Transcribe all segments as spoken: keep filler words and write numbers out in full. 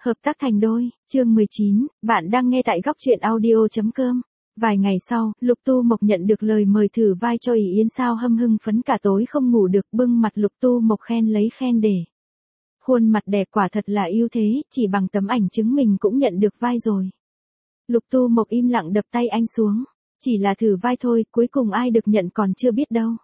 Hợp tác thành đôi, chương mười chín, bạn đang nghe tại góc truyện audio.com. Vài ngày sau, Lục Tu Mộc nhận được lời mời thử vai cho ỷ Yên Sao hâm hưng phấn cả tối không ngủ được, bưng mặt Lục Tu Mộc khen lấy khen để. Khuôn mặt đẹp quả thật là ưu thế, chỉ bằng tấm ảnh chứng mình cũng nhận được vai rồi. Lục Tu Mộc im lặng đập tay anh xuống. Chỉ là thử vai thôi, cuối cùng ai được nhận còn chưa biết đâu.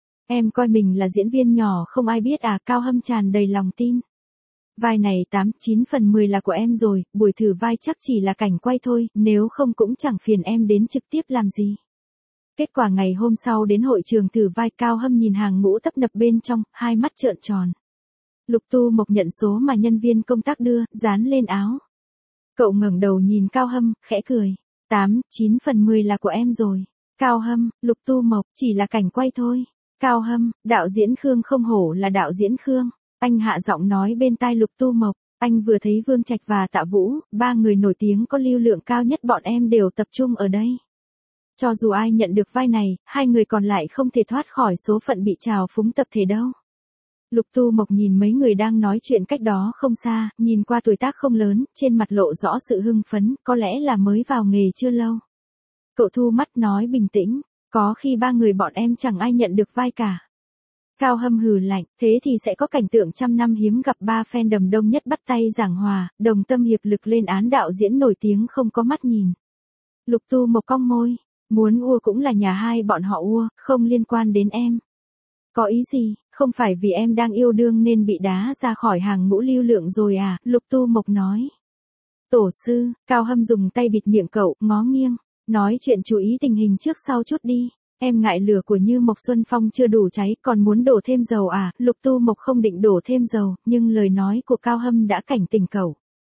Em coi mình là diễn viên nhỏ không ai biết à, Cao Hâm tràn đầy lòng tin. Vai này tám, chín phần mười là của em rồi, buổi thử vai chắc chỉ là cảnh quay thôi, nếu không cũng chẳng phiền em đến trực tiếp làm gì. Kết quả ngày hôm sau đến hội trường thử vai, Cao Hâm nhìn hàng ngũ tấp nập bên trong, hai mắt trợn tròn. Lục Tu Mộc nhận số mà nhân viên công tác đưa, dán lên áo. Cậu ngẩng đầu nhìn Cao Hâm, khẽ cười. tám, chín phần mười là của em rồi. Cao Hâm, Lục Tu Mộc, chỉ là cảnh quay thôi. Cao Hâm, đạo diễn Khương không hổ là đạo diễn Khương. Anh hạ giọng nói bên tai Lục Tu Mộc, anh vừa thấy Vương Trạch và Tạ Vũ, ba người nổi tiếng có lưu lượng cao nhất bọn em đều tập trung ở đây. Cho dù ai nhận được vai này, hai người còn lại không thể thoát khỏi số phận bị trào phúng tập thể đâu. Lục Tu Mộc nhìn mấy người đang nói chuyện cách đó không xa, nhìn qua tuổi tác không lớn, trên mặt lộ rõ sự hưng phấn, có lẽ là mới vào nghề chưa lâu. Cậu thu mắt nói bình tĩnh, có khi ba người bọn em chẳng ai nhận được vai cả. Cao Hâm hừ lạnh, thế thì sẽ có cảnh tượng trăm năm hiếm gặp ba fan đầm đông nhất bắt tay giảng hòa, đồng tâm hiệp lực lên án đạo diễn nổi tiếng không có mắt nhìn. Lục Tu Mộc cong môi, muốn ua cũng là nhà hai bọn họ ua, không liên quan đến em. Có ý gì, không phải vì em đang yêu đương nên bị đá ra khỏi hàng ngũ lưu lượng rồi à, Lục Tu Mộc nói. Tổ sư, Cao Hâm dùng tay bịt miệng cậu, ngó nghiêng, nói chuyện chú ý tình hình trước sau chút đi. Em ngại lửa của Như Mộc Xuân Phong chưa đủ cháy, còn muốn đổ thêm dầu à, Lục Tu Mộc không định đổ thêm dầu, nhưng lời nói của Cao Hâm đã cảnh tỉnh cậu.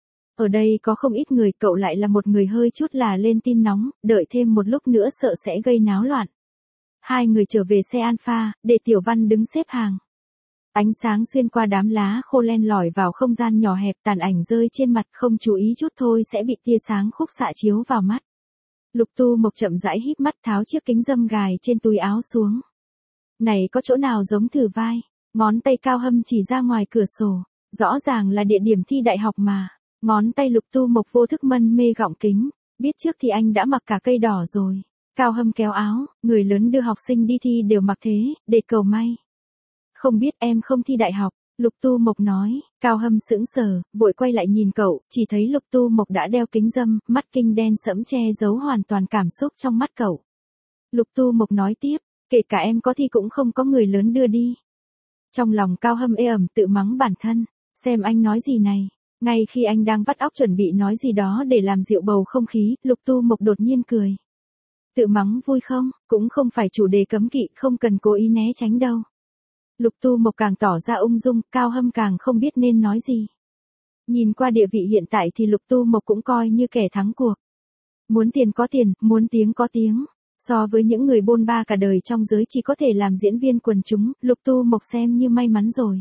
Ở đây có không ít người, cậu lại là một người hơi chút là lên tin nóng, đợi thêm một lúc nữa sợ sẽ gây náo loạn. Hai người trở về xe Alpha, để Tiểu Văn đứng xếp hàng. Ánh sáng xuyên qua đám lá khô len lỏi vào không gian nhỏ hẹp, tàn ảnh rơi trên mặt, không chú ý chút thôi sẽ bị tia sáng khúc xạ chiếu vào mắt. Lục Tu Mộc chậm rãi híp mắt tháo chiếc kính râm gài trên túi áo xuống. Này có chỗ nào giống thử vai? Ngón tay Cao Hâm chỉ ra ngoài cửa sổ. Rõ ràng là địa điểm thi đại học mà. Ngón tay Lục Tu Mộc vô thức mân mê gọng kính. Biết trước thì anh đã mặc cả cây đỏ rồi. Cao Hâm kéo áo, người lớn đưa học sinh đi thi đều mặc thế, để cầu may. Không biết em không thi đại học. Lục Tu Mộc nói, Cao Hâm sững sờ, vội quay lại nhìn cậu, chỉ thấy Lục Tu Mộc đã đeo kính râm, mắt kinh đen sẫm che giấu hoàn toàn cảm xúc trong mắt cậu. Lục Tu Mộc nói tiếp, kể cả em có thi cũng không có người lớn đưa đi. Trong lòng Cao Hâm ê ẩm tự mắng bản thân, xem anh nói gì này. Ngay khi anh đang vắt óc chuẩn bị nói gì đó để làm dịu bầu không khí, Lục Tu Mộc đột nhiên cười. Tự mắng vui không, cũng không phải chủ đề cấm kỵ, không cần cố ý né tránh đâu. Lục Tu Mộc càng tỏ ra ung dung, Cao Hâm càng không biết nên nói gì. Nhìn qua địa vị hiện tại thì Lục Tu Mộc cũng coi như kẻ thắng cuộc. Muốn tiền có tiền, muốn tiếng có tiếng. So với những người bôn ba cả đời trong giới chỉ có thể làm diễn viên quần chúng, Lục Tu Mộc xem như may mắn rồi.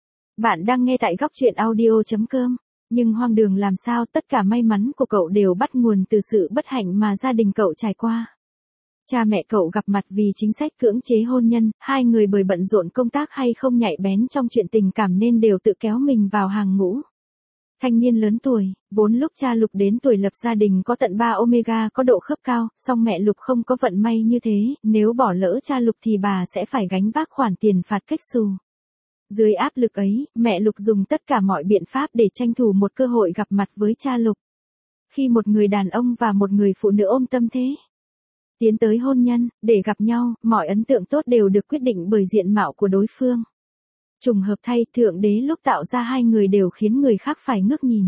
Bạn đang nghe tại góc truyện audio.com. Nhưng hoang đường làm sao, tất cả may mắn của cậu đều bắt nguồn từ sự bất hạnh mà gia đình cậu trải qua. Cha mẹ cậu gặp mặt vì chính sách cưỡng chế hôn nhân, hai người bởi bận rộn công tác hay không nhạy bén trong chuyện tình cảm nên đều tự kéo mình vào hàng ngũ. Thanh niên lớn tuổi, vốn lúc cha Lục đến tuổi lập gia đình có tận ba omega có độ khớp cao, song mẹ Lục không có vận may như thế, nếu bỏ lỡ cha Lục thì bà sẽ phải gánh vác khoản tiền phạt cách xù. Dưới áp lực ấy, mẹ Lục dùng tất cả mọi biện pháp để tranh thủ một cơ hội gặp mặt với cha Lục. Khi một người đàn ông và một người phụ nữ ôm tâm thế tiến tới hôn nhân, để gặp nhau, mọi ấn tượng tốt đều được quyết định bởi diện mạo của đối phương. Trùng hợp thay, Thượng Đế lúc tạo ra hai người đều khiến người khác phải ngước nhìn.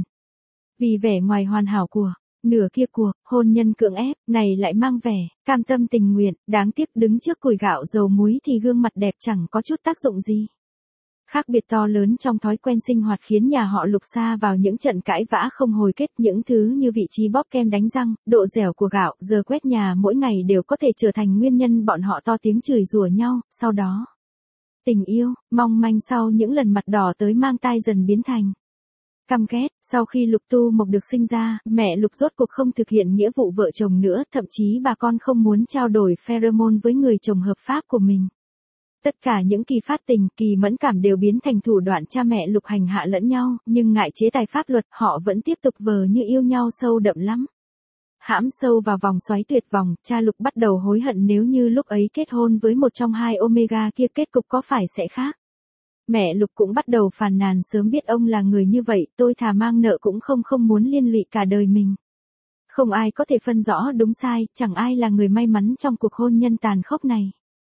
Vì vẻ ngoài hoàn hảo của nửa kia cuộc, hôn nhân cưỡng ép, này lại mang vẻ cam tâm tình nguyện, đáng tiếc đứng trước củi gạo dầu muối thì gương mặt đẹp chẳng có chút tác dụng gì. Khác biệt to lớn trong thói quen sinh hoạt khiến nhà họ Lục sa vào những trận cãi vã không hồi kết, những thứ như vị trí bóp kem đánh răng, độ dẻo của gạo, giờ quét nhà mỗi ngày đều có thể trở thành nguyên nhân bọn họ to tiếng chửi rủa nhau, sau đó. Tình yêu, mong manh sau những lần mặt đỏ tới mang tai dần biến thành căm ghét. Sau khi Lục Tu Mộc được sinh ra, mẹ Lục rốt cuộc không thực hiện nghĩa vụ vợ chồng nữa, thậm chí bà con không muốn trao đổi pheromone với người chồng hợp pháp của mình. Tất cả những kỳ phát tình, kỳ mẫn cảm đều biến thành thủ đoạn cha mẹ Lục hành hạ lẫn nhau, nhưng ngại chế tài pháp luật họ vẫn tiếp tục vờ như yêu nhau sâu đậm lắm. Hãm sâu vào vòng xoáy tuyệt vọng, cha Lục bắt đầu hối hận nếu như lúc ấy kết hôn với một trong hai Omega kia kết cục có phải sẽ khác. Mẹ Lục cũng bắt đầu phàn nàn sớm biết ông là người như vậy, tôi thà mang nợ cũng không không muốn liên lụy cả đời mình. Không ai có thể phân rõ đúng sai, chẳng ai là người may mắn trong cuộc hôn nhân tàn khốc này.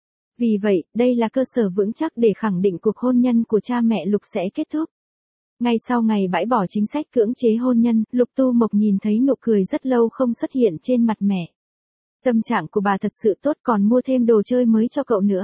Vì vậy, đây là cơ sở vững chắc để khẳng định cuộc hôn nhân của cha mẹ Lục sẽ kết thúc. Ngay sau ngày bãi bỏ chính sách cưỡng chế hôn nhân, Lục Tu Mộc nhìn thấy nụ cười rất lâu không xuất hiện trên mặt mẹ. Tâm trạng của bà thật sự tốt, còn mua thêm đồ chơi mới cho cậu nữa.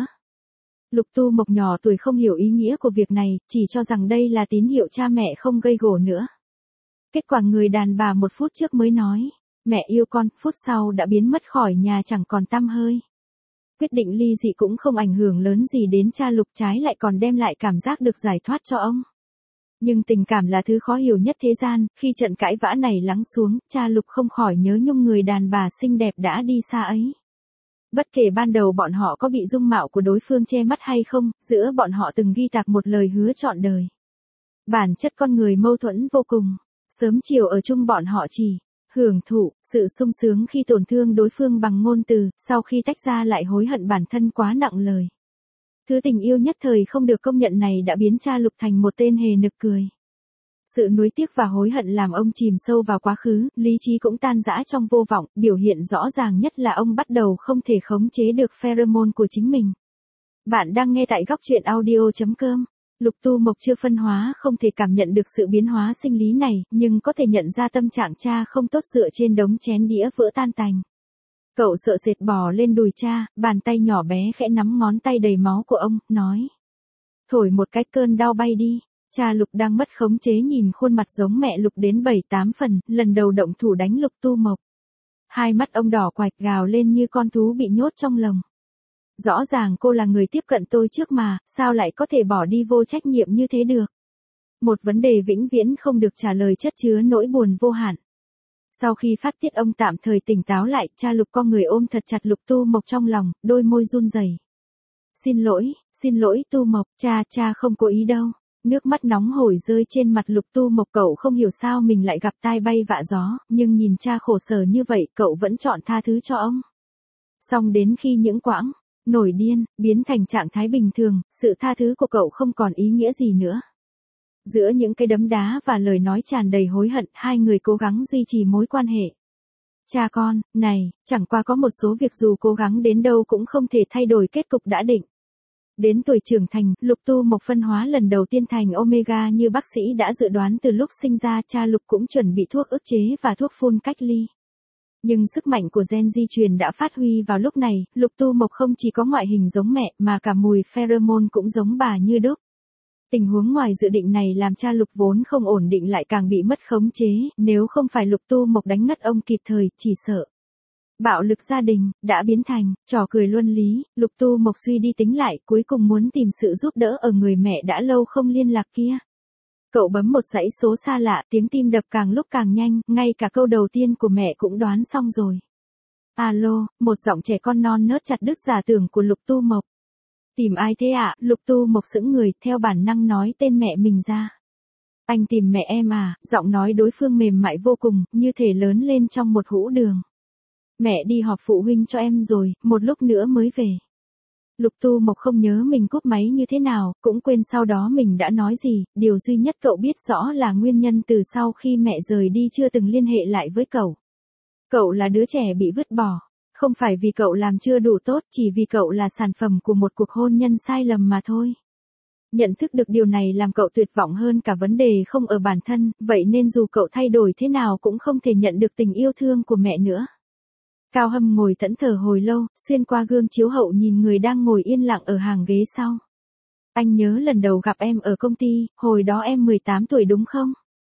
Lục Tu Mộc nhỏ tuổi không hiểu ý nghĩa của việc này, chỉ cho rằng đây là tín hiệu cha mẹ không gây gổ nữa. Kết quả người đàn bà một phút trước mới nói, mẹ yêu con, phút sau đã biến mất khỏi nhà chẳng còn tăm hơi. Quyết định ly dị cũng không ảnh hưởng lớn gì đến cha Lục, trái lại còn đem lại cảm giác được giải thoát cho ông. Nhưng tình cảm là thứ khó hiểu nhất thế gian, khi trận cãi vã này lắng xuống, cha Lục không khỏi nhớ nhung người đàn bà xinh đẹp đã đi xa ấy. Bất kể ban đầu bọn họ có bị dung mạo của đối phương che mắt hay không, giữa bọn họ từng ghi tạc một lời hứa trọn đời. Bản chất con người mâu thuẫn vô cùng, sớm chiều ở chung bọn họ chỉ hưởng thụ sự sung sướng khi tổn thương đối phương bằng ngôn từ, sau khi tách ra lại hối hận bản thân quá nặng lời. Thứ tình yêu nhất thời không được công nhận này đã biến cha Lục thành một tên hề nực cười. Sự nuối tiếc và hối hận làm ông chìm sâu vào quá khứ, lý trí cũng tan rã trong vô vọng, biểu hiện rõ ràng nhất là ông bắt đầu không thể khống chế được pheromone của chính mình. Bạn đang nghe tại góc truyện audio chấm com. Lục Tu Mộc chưa phân hóa không thể cảm nhận được sự biến hóa sinh lý này, nhưng có thể nhận ra tâm trạng cha không tốt dựa trên đống chén đĩa vỡ tan tành. Cậu sợ sệt bò lên đùi cha, bàn tay nhỏ bé khẽ nắm ngón tay đầy máu của ông, nói. Thổi một cái cơn đau bay đi. Cha Lục đang mất khống chế nhìn khuôn mặt giống mẹ Lục đến bảy tám phần, lần đầu động thủ đánh Lục Tu Mộc. Hai mắt ông đỏ quạch gào lên như con thú bị nhốt trong lồng. Rõ ràng cô là người tiếp cận tôi trước mà, sao lại có thể bỏ đi vô trách nhiệm như thế được? Một vấn đề vĩnh viễn không được trả lời chất chứa nỗi buồn vô hạn. Sau khi phát tiết ông tạm thời tỉnh táo lại, cha Lục co người ôm thật chặt Lục Tu Mộc trong lòng, đôi môi run rẩy. Xin lỗi, xin lỗi Tu Mộc, cha, cha không cố ý đâu. Nước mắt nóng hổi rơi trên mặt Lục Tu Mộc, cậu không hiểu sao mình lại gặp tai bay vạ gió, nhưng nhìn cha khổ sở như vậy, cậu vẫn chọn tha thứ cho ông. Xong đến khi những quãng nổi điên biến thành trạng thái bình thường, sự tha thứ của cậu không còn ý nghĩa gì nữa. Giữa những cái đấm đá và lời nói tràn đầy hối hận, hai người cố gắng duy trì mối quan hệ. Cha con, này, chẳng qua có một số việc dù cố gắng đến đâu cũng không thể thay đổi kết cục đã định. Đến tuổi trưởng thành, Lục Tu Mộc phân hóa lần đầu tiên thành Omega như bác sĩ đã dự đoán từ lúc sinh ra, cha Lục cũng chuẩn bị thuốc ức chế và thuốc phun cách ly. Nhưng sức mạnh của gen di truyền đã phát huy vào lúc này, Lục Tu Mộc không chỉ có ngoại hình giống mẹ mà cả mùi pheromone cũng giống bà như đúc. Tình huống ngoài dự định này làm cha Lục vốn không ổn định lại càng bị mất khống chế, nếu không phải Lục Tu Mộc đánh ngất ông kịp thời, chỉ sợ bạo lực gia đình đã biến thành trò cười luân lý. Lục Tu Mộc suy đi tính lại, cuối cùng muốn tìm sự giúp đỡ ở người mẹ đã lâu không liên lạc kia. Cậu bấm một dãy số xa lạ, tiếng tim đập càng lúc càng nhanh, ngay cả câu đầu tiên của mẹ cũng đoán xong rồi. Alo, một giọng trẻ con non nớt chặt đứt giả tưởng của Lục Tu Mộc. Tìm ai thế ạ? À? Lục Tu Mộc sững người, theo bản năng nói tên mẹ mình ra. Anh tìm mẹ em à? Giọng nói đối phương mềm mại vô cùng, như thể lớn lên trong một hũ đường. Mẹ đi họp phụ huynh cho em rồi, một lúc nữa mới về. Lục Tu Mộc không nhớ mình cúp máy như thế nào, cũng quên sau đó mình đã nói gì, điều duy nhất cậu biết rõ là nguyên nhân từ sau khi mẹ rời đi chưa từng liên hệ lại với cậu. Cậu là đứa trẻ bị vứt bỏ, không phải vì cậu làm chưa đủ tốt, chỉ vì cậu là sản phẩm của một cuộc hôn nhân sai lầm mà thôi. Nhận thức được điều này làm cậu tuyệt vọng hơn cả vấn đề không ở bản thân, vậy nên dù cậu thay đổi thế nào cũng không thể nhận được tình yêu thương của mẹ nữa. Cao Hâm ngồi thẫn thờ hồi lâu, xuyên qua gương chiếu hậu nhìn người đang ngồi yên lặng ở hàng ghế sau. Anh nhớ lần đầu gặp em ở công ty, hồi đó em mười tám tuổi đúng không?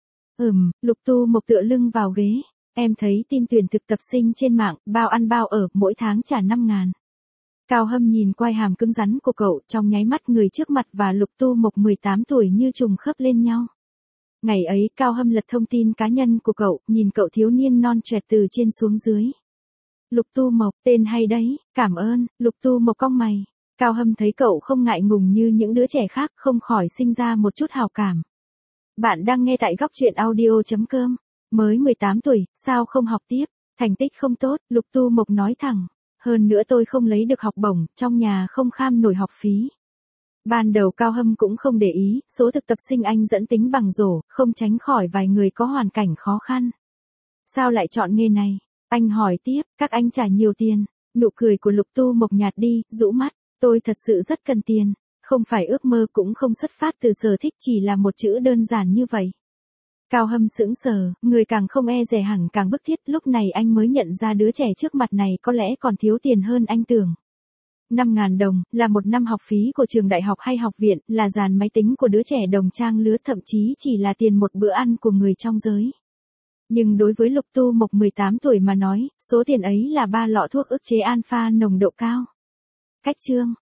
Ừm, Lục Tu Mộc tựa lưng vào ghế. Em thấy tin tuyển thực tập sinh trên mạng, bao ăn bao ở, mỗi tháng trả năm ngàn. Cao Hâm nhìn quai hàm cứng rắn của cậu, trong nháy mắt người trước mặt và Lục Tu Mộc mười tám tuổi như trùng khớp lên nhau. Ngày ấy Cao Hâm lật thông tin cá nhân của cậu, nhìn cậu thiếu niên non trẻ từ trên xuống dưới. Lục Tu Mộc, tên hay đấy, cảm ơn. Lục Tu Mộc cong mày. Cao Hâm thấy cậu không ngại ngùng như những đứa trẻ khác, không khỏi sinh ra một chút hào cảm. Bạn đang nghe tại góc truyện audio.com. Mới mười tám tuổi, sao không học tiếp? Thành tích không tốt, Lục Tu Mộc nói thẳng. Hơn nữa tôi không lấy được học bổng, trong nhà không kham nổi học phí. Ban đầu Cao Hâm cũng không để ý, số thực tập sinh anh dẫn tính bằng rổ, không tránh khỏi vài người có hoàn cảnh khó khăn. Sao lại chọn nghề này? Anh hỏi tiếp, các anh trả nhiều tiền. Nụ cười của Lục Tu Mộc nhạt đi, rũ mắt. Tôi thật sự rất cần tiền. Không phải ước mơ cũng không xuất phát từ sở thích, chỉ là một chữ đơn giản như vậy. Cao Hâm sững sờ, người càng không e dè hẳn càng bức thiết, lúc này anh mới nhận ra đứa trẻ trước mặt này có lẽ còn thiếu tiền hơn anh tưởng. năm ngàn đồng, là một năm học phí của trường đại học hay học viện, là dàn máy tính của đứa trẻ đồng trang lứa, thậm chí chỉ là tiền một bữa ăn của người trong giới. Nhưng đối với Lục Tu Mộc mười tám tuổi mà nói, số tiền ấy là ba lọ thuốc ức chế alpha nồng độ cao. Cách chương